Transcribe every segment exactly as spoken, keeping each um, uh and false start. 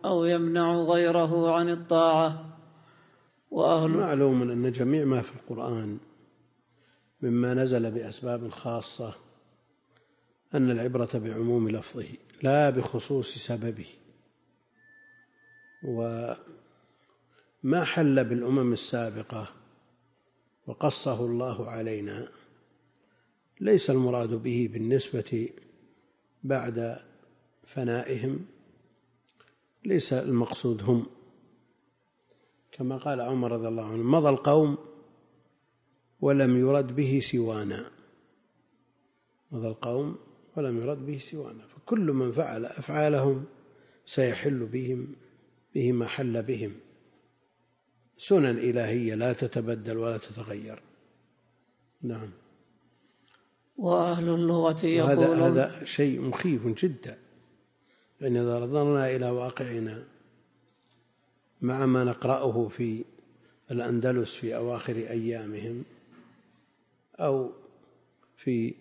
أو يمنع غيره عن الطاعة. وأهل معلوم أن جميع ما في القرآن مما نزل بأسباب خاصة أن العبرة بعموم لفظه لا بخصوص سببه. وما حل بالأمم السابقة وقصه الله علينا ليس المراد به بالنسبة بعد فنائهم، ليس المقصود هم، كما قال عمر رضي الله عنه: مضى القوم ولم يرد به سوانا. مضى القوم ولم يرد به سوانا. فكل من فعل أفعالهم سيحل بهم به ما حل بهم، سنن إلهية لا تتبدل ولا تتغير. نعم. وأهل اللغة يقولون هذا هذا شيء مخيف جدا، يعني إذا نظرنا إلى واقعنا مع ما نقرأه في الأندلس في أواخر أيامهم أو في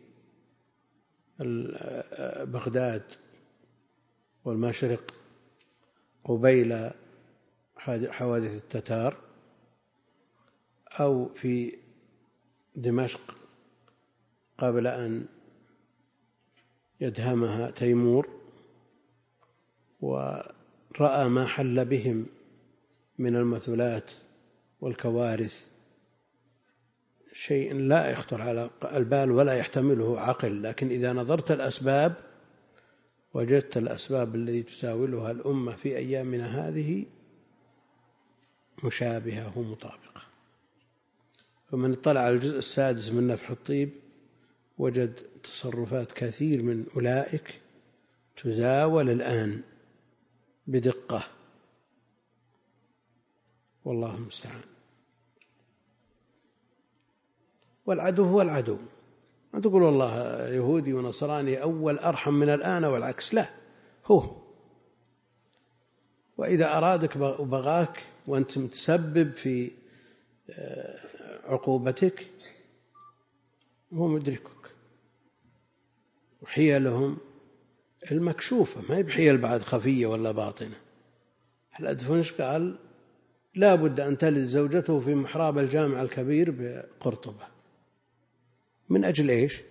بغداد والمشرق قبيل حوادث التتار، أو في دمشق قبل أن يدهمها تيمور، ورأى ما حل بهم من المثلات والكوارث، شيء لا يخطر على البال ولا يحتمله عقل. لكن إذا نظرت الأسباب وجدت الأسباب التي تساولها الأمة في أيامنا هذه مشابهة ومطابقة. فمن اطلع على الجزء السادس من نفح الطيب وجد تصرفات كثير من أولئك تزاول الآن بدقة، والله المستعان. والعدو هو العدو، ما تقول والله يهودي ونصراني أول أرحم من الآن والعكس، لا، هو وإذا أرادك وبغاك وأنت متسبب في عقوبتك هو مدركك. وحيلهم المكشوفة، ما هي بحيل بعد خفية ولا باطنة. الأدفنش قال لا بد أن تلد زوجته في محراب الجامع الكبير بقرطبة. من أجل إيش؟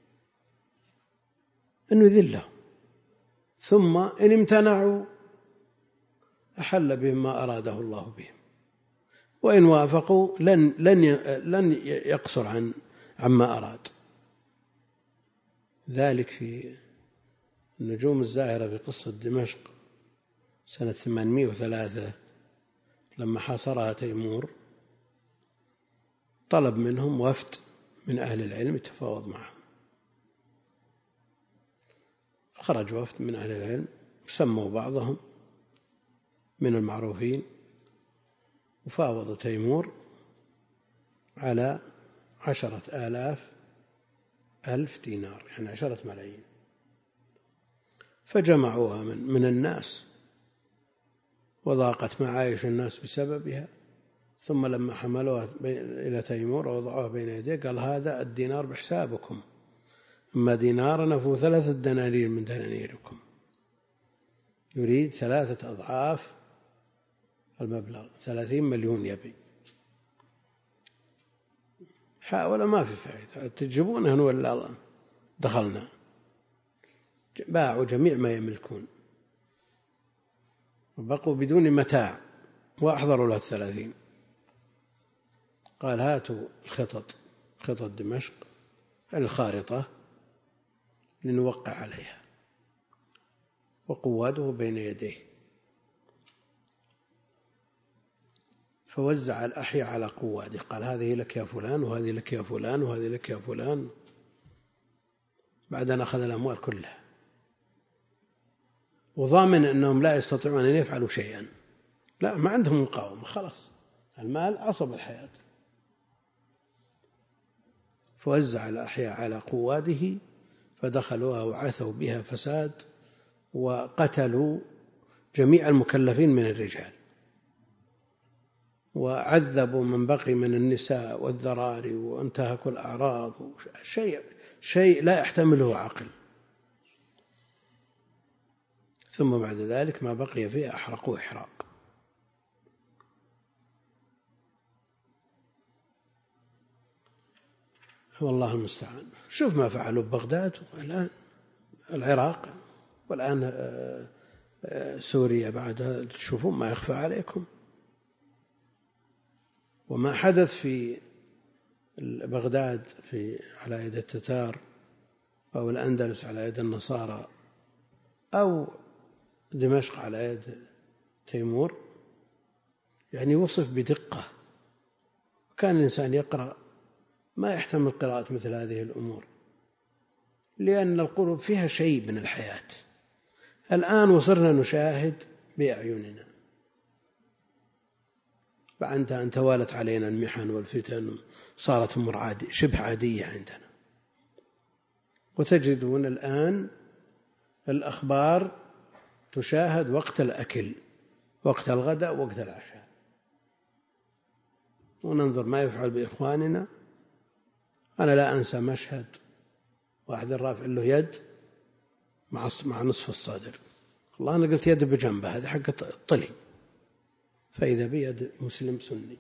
أن يذلهم، ثم إن امتنعوا أحل بهم ما أراده الله بهم، وإن وافقوا لن, لن, لن يقصر عن عما أراد. ذلك في النجوم الزاهرة في قصة دمشق سنة ثمانمائة وثلاثة لما حاصرها تيمور، طلب منهم وفد من أهل العلم يتفاوض معهم. خرج وفد من أهل العلم سموا بعضهم من المعروفين وفاوضوا تيمور على عشرة آلاف ألف دينار، يعني عشرة ملايين. فجمعوها من, من الناس وضاقت معايش الناس بسببها. ثم لما حملوها إلى تيمور ووضعوها بين يديه قال هذا الدينار بحسابكم، أما دينارنا فهو ثلاثة دنانير من دنانيركم. يريد ثلاثة أضعاف المبلغ، ثلاثين مليون يبي. حاول ما في فائدة، تجيبونه ولا دخلنا. باعوا جميع ما يملكون وبقوا بدون متاع وأحضروا له الثلاثين. قال هاتوا الخطط، خطط دمشق الخارطة لنوقع عليها، وقواده بين يديه. فوزع الأحياء على قواده، قال هذه لك يا فلان وهذه لك يا فلان وهذه لك يا فلان، بعد أن أخذ الأموال كلها، وضامن أنهم لا يستطيعون أن يفعلوا شيئا، لا ما عندهم مقاومة، خلاص المال عصب الحياة. فوزع الأحياء على قواده فدخلوها وعثوا بها فساد، وقتلوا جميع المكلفين من الرجال، وعذبوا من بقي من النساء والذراري، وانتهكوا الأعراض، شيء, شيء لا يحتمله عقل. ثم بعد ذلك ما بقي فيه أحرقوا إحراق. والله المستعان. شوف ما فعلوا ببغداد والآن العراق، والآن سوريا بعد، تشوفون ما يخفى عليكم. وما حدث في بغداد في على يد التتار، أو الأندلس على يد النصارى، أو دمشق على يد تيمور، يعني وصف بدقة. كان الإنسان يقرأ ما يحتمل قراءة مثل هذه الأمور، لأن القلوب فيها شيء من الحياة. الآن وصرنا نشاهد بأعيننا بعد أن توالت علينا المحن والفتن، صارت أمور عادية شبه عادية عندنا. وتجدون الآن الأخبار تشاهد وقت الأكل، وقت الغداء، وقت العشاء، وننظر ما يفعل بإخواننا. أنا لا أنسى مشهد واحد رافع له يد مع نصف الصدر، والله أنا قلت يد بجنبه، هذه حقة الطلي، فإذا بيد مسلم سني.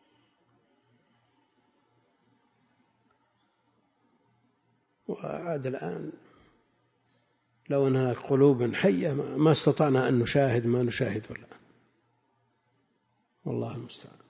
وعاد الآن لو أنها قلوب حية ما استطعنا أن نشاهد ما نشاهد الآن، والله المستعان.